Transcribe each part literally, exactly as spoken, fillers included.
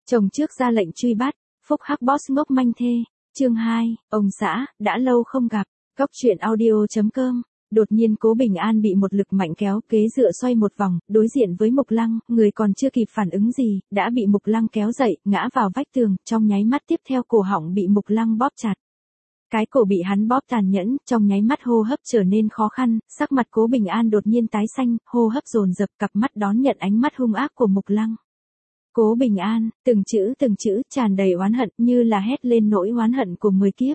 Chồng trước ra lệnh truy bắt, phúc hắc boss ngốc manh thê. Chương hai, ông xã, đã lâu không gặp. Góc truyện audio.com. Đột nhiên Cố Bình An bị một lực mạnh kéo kế dựa xoay một vòng, đối diện với Mục Lăng, người còn chưa kịp phản ứng gì, đã bị Mục Lăng kéo dậy, ngã vào vách tường, trong nháy mắt tiếp theo cổ họng bị Mục Lăng bóp chặt. Cái cổ bị hắn bóp tàn nhẫn, trong nháy mắt hô hấp trở nên khó khăn, sắc mặt Cố Bình An đột nhiên tái xanh, hô hấp dồn dập, cặp mắt đón nhận ánh mắt hung ác của Mục Lăng. Cố Bình An, từng chữ từng chữ tràn đầy oán hận, như là hét lên nỗi oán hận của mười kiếp.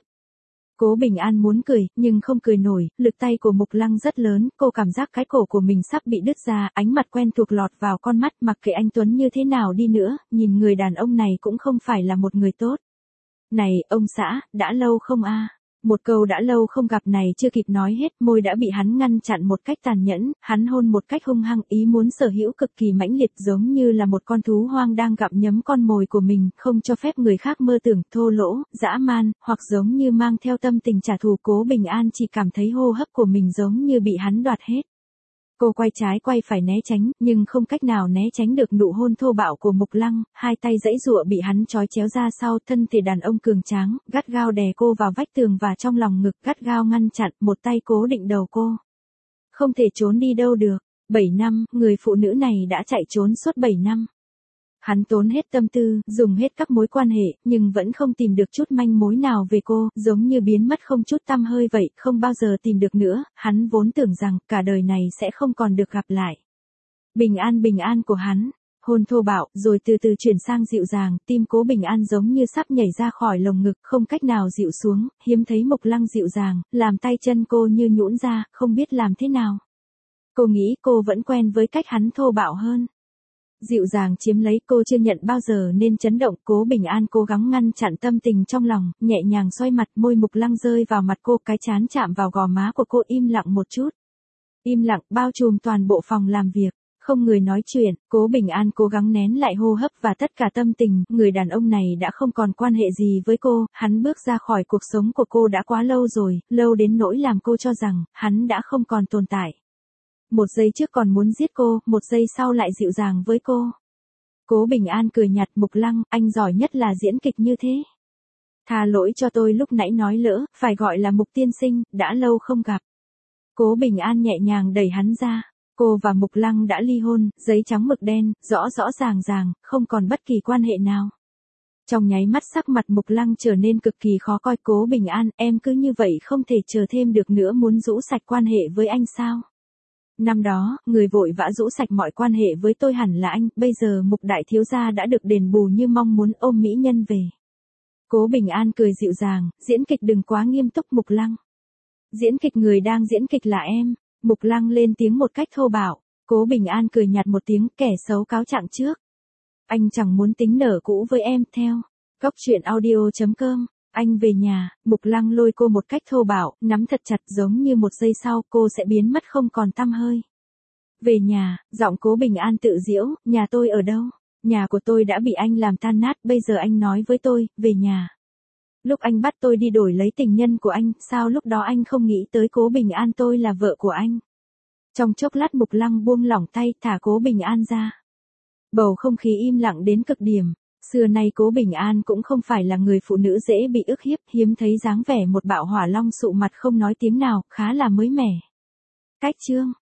Cố Bình An muốn cười, nhưng không cười nổi, lực tay của Mục Lăng rất lớn, cô cảm giác cái cổ của mình sắp bị đứt ra, ánh mặt quen thuộc lọt vào con mắt, mặc kệ anh Tuấn như thế nào đi nữa, nhìn người đàn ông này cũng không phải là một người tốt. Này, ông xã, đã lâu không a? Một câu đã lâu không gặp này chưa kịp nói hết, môi đã bị hắn ngăn chặn một cách tàn nhẫn, hắn hôn một cách hung hăng, ý muốn sở hữu cực kỳ mãnh liệt, giống như là một con thú hoang đang gặm nhấm con mồi của mình, không cho phép người khác mơ tưởng, thô lỗ, dã man, hoặc giống như mang theo tâm tình trả thù. Cố Bình An chỉ cảm thấy hô hấp của mình giống như bị hắn đoạt hết. Cô quay trái quay phải né tránh, nhưng không cách nào né tránh được nụ hôn thô bạo của Mục Lăng, hai tay giãy giụa bị hắn trói chéo ra sau, thân thể đàn ông cường tráng, gắt gao đè cô vào vách tường và trong lòng ngực, gắt gao ngăn chặn, một tay cố định đầu cô. Không thể trốn đi đâu được. Bảy năm, người phụ nữ này đã chạy trốn suốt bảy năm. Hắn tốn hết tâm tư, dùng hết các mối quan hệ, nhưng vẫn không tìm được chút manh mối nào về cô, giống như biến mất không chút tăm hơi vậy, không bao giờ tìm được nữa, hắn vốn tưởng rằng, cả đời này sẽ không còn được gặp lại. Bình an bình an của hắn, hôn thô bạo, rồi từ từ chuyển sang dịu dàng, tim Cố Bình An giống như sắp nhảy ra khỏi lồng ngực, không cách nào dịu xuống, hiếm thấy Mục Lăng dịu dàng, làm tay chân cô như nhũn ra, không biết làm thế nào. Cô nghĩ cô vẫn quen với cách hắn thô bạo hơn. Dịu dàng chiếm lấy, cô chưa nhận bao giờ nên chấn động. Cố Bình An cố gắng ngăn chặn tâm tình trong lòng, nhẹ nhàng xoay mặt, môi Mục Lăng rơi vào mặt cô, cái trán chạm vào gò má của cô, im lặng một chút. Im lặng bao trùm toàn bộ phòng làm việc, không người nói chuyện. Cố Bình An cố gắng nén lại hô hấp và tất cả tâm tình, người đàn ông này đã không còn quan hệ gì với cô, hắn bước ra khỏi cuộc sống của cô đã quá lâu rồi, lâu đến nỗi làm cô cho rằng, hắn đã không còn tồn tại. Một giây trước còn muốn giết cô, một giây sau lại dịu dàng với cô. Cố Bình An cười nhạt. Mục Lăng, anh giỏi nhất là diễn kịch như thế. Tha lỗi cho tôi lúc nãy nói lỡ, phải gọi là Mục tiên sinh, đã lâu không gặp. Cố Bình An nhẹ nhàng đẩy hắn ra. Cô và Mục Lăng đã ly hôn, giấy trắng mực đen, rõ rõ ràng ràng, không còn bất kỳ quan hệ nào. Trong nháy mắt sắc mặt Mục Lăng trở nên cực kỳ khó coi. Cố Bình An, em cứ như vậy không thể chờ thêm được nữa, muốn rũ sạch quan hệ với anh sao? Năm đó, người vội vã rũ sạch mọi quan hệ với tôi hẳn là anh, bây giờ Mục đại thiếu gia đã được đền bù như mong muốn, ôm mỹ nhân về. Cố Bình An cười dịu dàng, diễn kịch đừng quá nghiêm túc. Mục Lăng. Diễn kịch, người đang diễn kịch là em. Mục Lăng lên tiếng một cách thô bạo. Cố Bình An cười nhạt một tiếng, kẻ xấu cáo trạng trước. Anh chẳng muốn tính nở cũ với em, theo. Góc truyện audio.com. Anh về nhà. Mục Lăng lôi cô một cách thô bạo, nắm thật chặt, giống như một giây sau cô sẽ biến mất không còn tăm hơi. Về nhà, giọng Cố Bình An tự giễu, nhà tôi ở đâu? Nhà của tôi đã bị anh làm tan nát, bây giờ anh nói với tôi, về nhà. Lúc anh bắt tôi đi đổi lấy tình nhân của anh, sao lúc đó anh không nghĩ tới Cố Bình An tôi là vợ của anh? Trong chốc lát Mục Lăng buông lỏng tay, thả Cố Bình An ra. Bầu không khí im lặng đến cực điểm. Xưa nay Cố Bình An cũng không phải là người phụ nữ dễ bị ức hiếp, hiếm thấy dáng vẻ một bạo hỏa long sụ mặt không nói tiếng nào, khá là mới mẻ. Cách chương